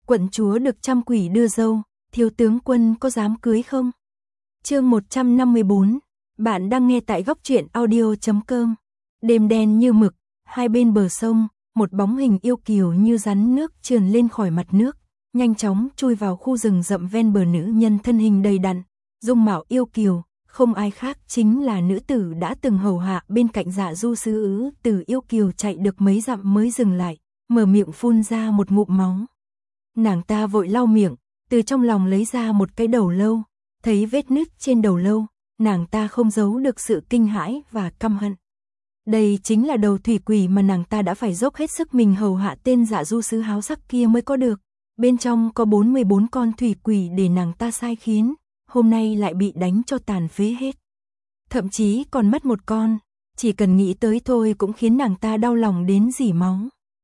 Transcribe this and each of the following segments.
Quận chúa được trăm quỷ đưa dâu, thiếu tướng quân có dám cưới không? Chương 154, bạn đang nghe tại góc truyện audio.com. Đêm đen như mực, hai bên bờ sông, một bóng hình yêu kiều như rắn nước trườn lên khỏi mặt nước, nhanh chóng chui vào khu rừng rậm ven bờ. Nữ nhân thân hình đầy đặn, dung mạo yêu kiều, không ai khác chính là nữ tử đã từng hầu hạ bên cạnh Dạ Du Sứ. Từ yêu kiều chạy được mấy dặm mới dừng lại, mở miệng phun ra một ngụm máu. Nàng ta vội lau miệng, từ trong lòng lấy ra một cái đầu lâu, thấy vết nứt trên đầu lâu, nàng ta không giấu được sự kinh hãi và căm hận. Đây chính là đầu thủy quỷ mà nàng ta đã phải dốc hết sức mình hầu hạ tên Dạ Du Sứ háo sắc kia mới có được. Bên trong có 44 con thủy quỷ để nàng ta sai khiến, hôm nay lại bị đánh cho tàn phế hết. Thậm chí còn mất một con, chỉ cần nghĩ tới thôi cũng khiến nàng ta đau lòng đến rỉ máu.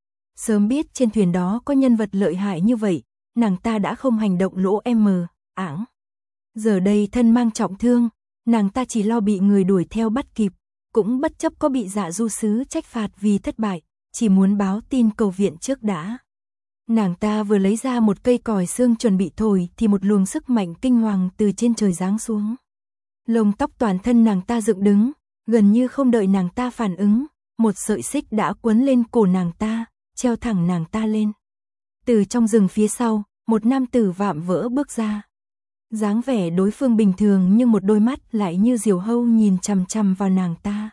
Sớm biết trên thuyền đó có nhân vật lợi hại như vậy, nàng ta đã không hành động lỗ ảng. Giờ đây thân mang trọng thương, nàng ta chỉ lo bị người đuổi theo bắt kịp, cũng bất chấp có bị Dạ Du Sứ trách phạt vì thất bại, chỉ muốn báo tin cầu viện trước đã. Nàng ta vừa lấy ra một cây còi xương chuẩn bị thổi thì một luồng sức mạnh kinh hoàng từ trên trời giáng xuống. Lông tóc toàn thân nàng ta dựng đứng, gần như không đợi nàng ta phản ứng, một sợi xích đã quấn lên cổ nàng ta, treo thẳng nàng ta lên. Từ trong rừng phía sau, một nam tử vạm vỡ bước ra. Dáng vẻ đối phương bình thường nhưng một đôi mắt lại như diều hâu nhìn chằm chằm vào nàng ta.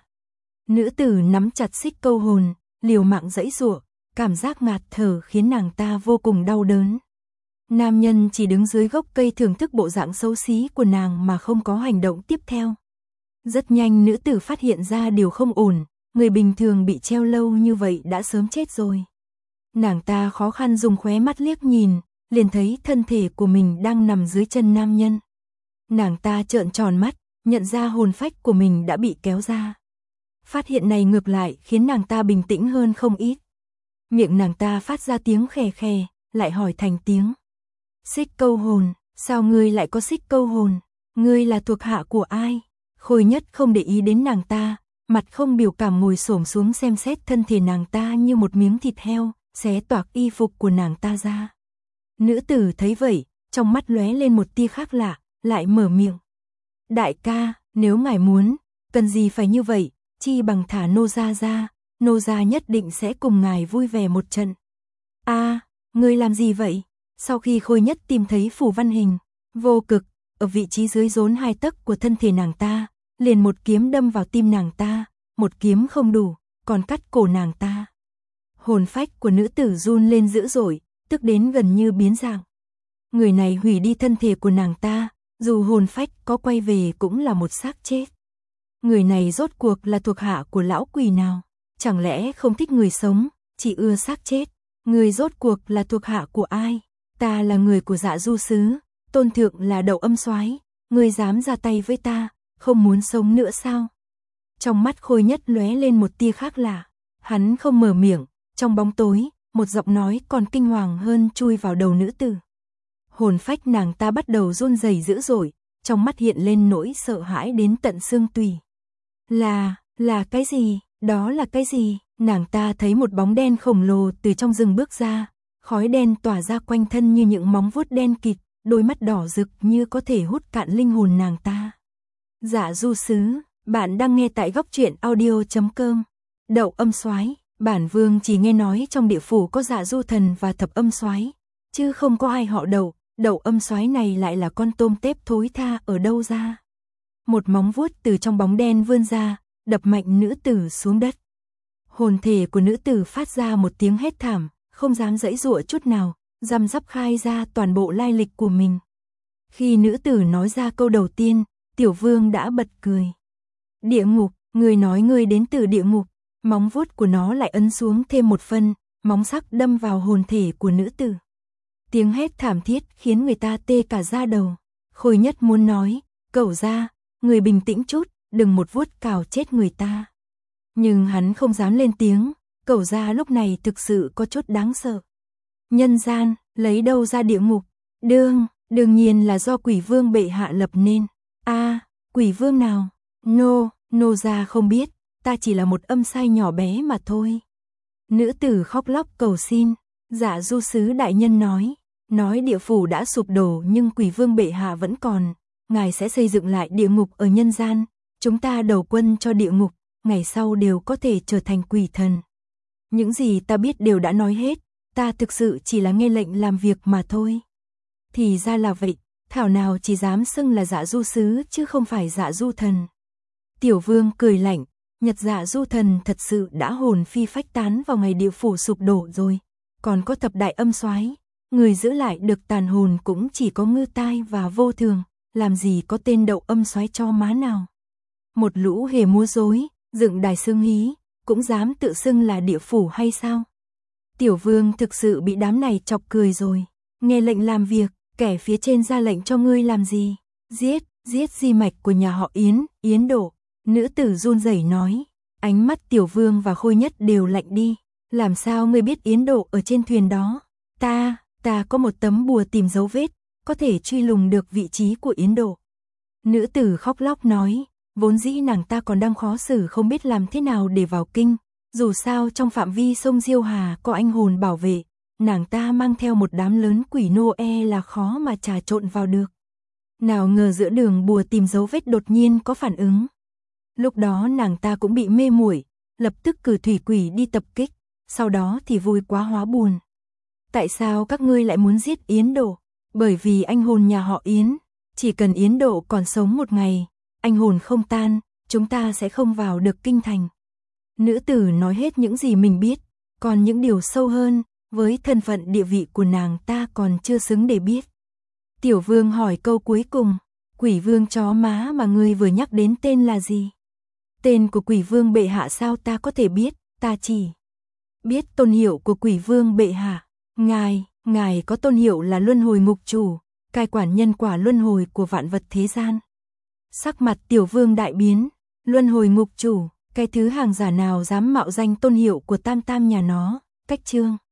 Nữ tử nắm chặt xích câu hồn, liều mạng giãy giụa, cảm giác ngạt thở khiến nàng ta vô cùng đau đớn. Nam nhân chỉ đứng dưới gốc cây thưởng thức bộ dạng xấu xí của nàng mà không có hành động tiếp theo. Rất nhanh nữ tử phát hiện ra điều không ổn, người bình thường bị treo lâu như vậy đã sớm chết rồi. Nàng ta khó khăn dùng khóe mắt liếc nhìn, liền thấy thân thể của mình đang nằm dưới chân nam nhân. Nàng ta trợn tròn mắt, nhận ra hồn phách của mình đã bị kéo ra. Phát hiện này ngược lại khiến nàng ta bình tĩnh hơn không ít. Miệng nàng ta phát ra tiếng khè khè, lại hỏi thành tiếng. Xích câu hồn, sao ngươi lại có xích câu hồn? Ngươi là thuộc hạ của ai? Khôi Nhất không để ý đến nàng ta, mặt không biểu cảm ngồi xổm xuống xem xét thân thể nàng ta như một miếng thịt heo, xé toạc y phục của nàng ta ra. Nữ tử thấy vậy, trong mắt lóe lên một tia khác lạ, lại mở miệng. Đại ca, nếu ngài muốn, cần gì phải như vậy, chi bằng thả nô gia ra, nô gia nhất định sẽ cùng ngài vui vẻ một trận. Ngươi làm gì vậy? Sau khi Khôi Nhất tìm thấy phù văn hình, vô cực, ở vị trí dưới rốn 2 tấc của thân thể nàng ta, liền một kiếm đâm vào tim nàng ta, một kiếm không đủ, còn cắt cổ nàng ta. Hồn phách của nữ tử run lên dữ dội, tức đến gần như biến dạng. Người này hủy đi thân thể của nàng ta, dù hồn phách có quay về cũng là một xác chết. Người này rốt cuộc là thuộc hạ của lão quỷ nào? Chẳng lẽ không thích người sống, chỉ ưa xác chết? Người rốt cuộc là thuộc hạ của ai? Ta là người của Dạ Du Sứ, tôn thượng là Đậu Âm Soái, ngươi dám ra tay với ta, không muốn sống nữa sao? Trong mắt Khôi Nhất lóe lên một tia khác lạ, hắn không mở miệng, trong bóng tối, một giọng nói còn kinh hoàng hơn chui vào đầu nữ tử. Hồn phách nàng ta bắt đầu run rẩy dữ dội, trong mắt hiện lên nỗi sợ hãi đến tận xương tủy. Là cái gì? Đó là cái gì? Nàng ta thấy một bóng đen khổng lồ từ trong rừng bước ra, khói đen tỏa ra quanh thân như những móng vuốt đen kịt, đôi mắt đỏ rực như có thể hút cạn linh hồn nàng ta. Dạ Du Sứ, bạn đang nghe tại góc truyện audio.com. Đậu Âm Soái, bản vương chỉ nghe nói trong địa phủ có Dạ Du Thần và Thập Âm Soái, chứ không có ai họ Đậu. Đậu Âm Soái này lại là con tôm tép thối tha ở đâu ra? Một móng vuốt từ trong bóng đen vươn ra, đập mạnh nữ tử xuống đất. Hồn thể của nữ tử phát ra một tiếng hét thảm, không dám giãy giụa chút nào, răm rắp khai ra toàn bộ lai lịch của mình. Khi nữ tử nói ra câu đầu tiên, tiểu vương đã bật cười. Địa ngục, người nói ngươi đến từ địa ngục. Móng vuốt của nó lại ấn xuống thêm một phân, móng sắc đâm vào hồn thể của nữ tử. Tiếng hét thảm thiết khiến người ta tê cả da đầu. Khôi Nhất muốn nói, cẩu ra, người bình tĩnh chút, đừng một vuốt cào chết người ta. Nhưng hắn không dám lên tiếng, cẩu ra lúc này thực sự có chút đáng sợ. Nhân gian, lấy đâu ra địa ngục? Đương nhiên là do quỷ vương bệ hạ lập nên. Quỷ vương nào? Nô gia không biết, ta chỉ là một âm sai nhỏ bé mà thôi. Nữ tử khóc lóc cầu xin. Dạ Du Sứ đại nhân nói, nói địa phủ đã sụp đổ nhưng quỷ vương bệ hạ vẫn còn, ngài sẽ xây dựng lại địa ngục ở nhân gian, chúng ta đầu quân cho địa ngục, ngày sau đều có thể trở thành quỷ thần. Những gì ta biết đều đã nói hết, ta thực sự chỉ là nghe lệnh làm việc mà thôi. Thì ra là vậy, thảo nào chỉ dám xưng là Dạ Du sứ chứ không phải Dạ Du thần. Tiểu Vương cười lạnh, Nhật Dạ Du thần thật sự đã hồn phi phách tán vào ngày địa phủ sụp đổ rồi, còn có thập đại âm soái, người giữ lại được tàn hồn cũng chỉ có Ngư Tai và Vô Thường, làm gì có tên đậu âm soái cho má nào. Một lũ hề múa rối, dựng đài xưng hí, cũng dám tự xưng là địa phủ hay sao? Tiểu Vương thực sự bị đám này chọc cười rồi, nghe lệnh làm việc, kẻ phía trên ra lệnh cho ngươi làm gì? Giết di mạch của nhà họ Yến, Yến Độ. Nữ tử run rẩy nói, ánh mắt Tiểu Vương và Khôi Nhất đều lạnh đi, làm sao ngươi biết Yến Độ ở trên thuyền đó? Ta có một tấm bùa tìm dấu vết, có thể truy lùng được vị trí của Yến Độ. Nữ tử khóc lóc nói, vốn dĩ nàng ta còn đang khó xử không biết làm thế nào để vào kinh, dù sao trong phạm vi sông Diêu Hà có anh hồn bảo vệ, nàng ta mang theo một đám lớn quỷ nô là khó mà trà trộn vào được. Nào ngờ giữa đường bùa tìm dấu vết đột nhiên có phản ứng. Lúc đó nàng ta cũng bị mê muội, lập tức cử thủy quỷ đi tập kích, sau đó thì vui quá hóa buồn. Tại sao các ngươi lại muốn giết Yến Độ? Bởi vì anh hồn nhà họ Yến, chỉ cần Yến Độ còn sống một ngày, anh hồn không tan, chúng ta sẽ không vào được kinh thành. Nữ tử nói hết những gì mình biết, còn những điều sâu hơn, với thân phận địa vị của nàng ta còn chưa xứng để biết. Tiểu Vương hỏi câu cuối cùng, quỷ vương chó má mà ngươi vừa nhắc đến tên là gì? Tên của quỷ vương bệ hạ sao ta có thể biết, ta chỉ biết tôn hiệu của quỷ vương bệ hạ. Ngài có tôn hiệu là luân hồi ngục chủ, cai quản nhân quả luân hồi của vạn vật thế gian. Sắc mặt Tiểu Vương đại biến, luân hồi ngục chủ, cái thứ hàng giả nào dám mạo danh tôn hiệu của tam tam nhà nó, cách chương.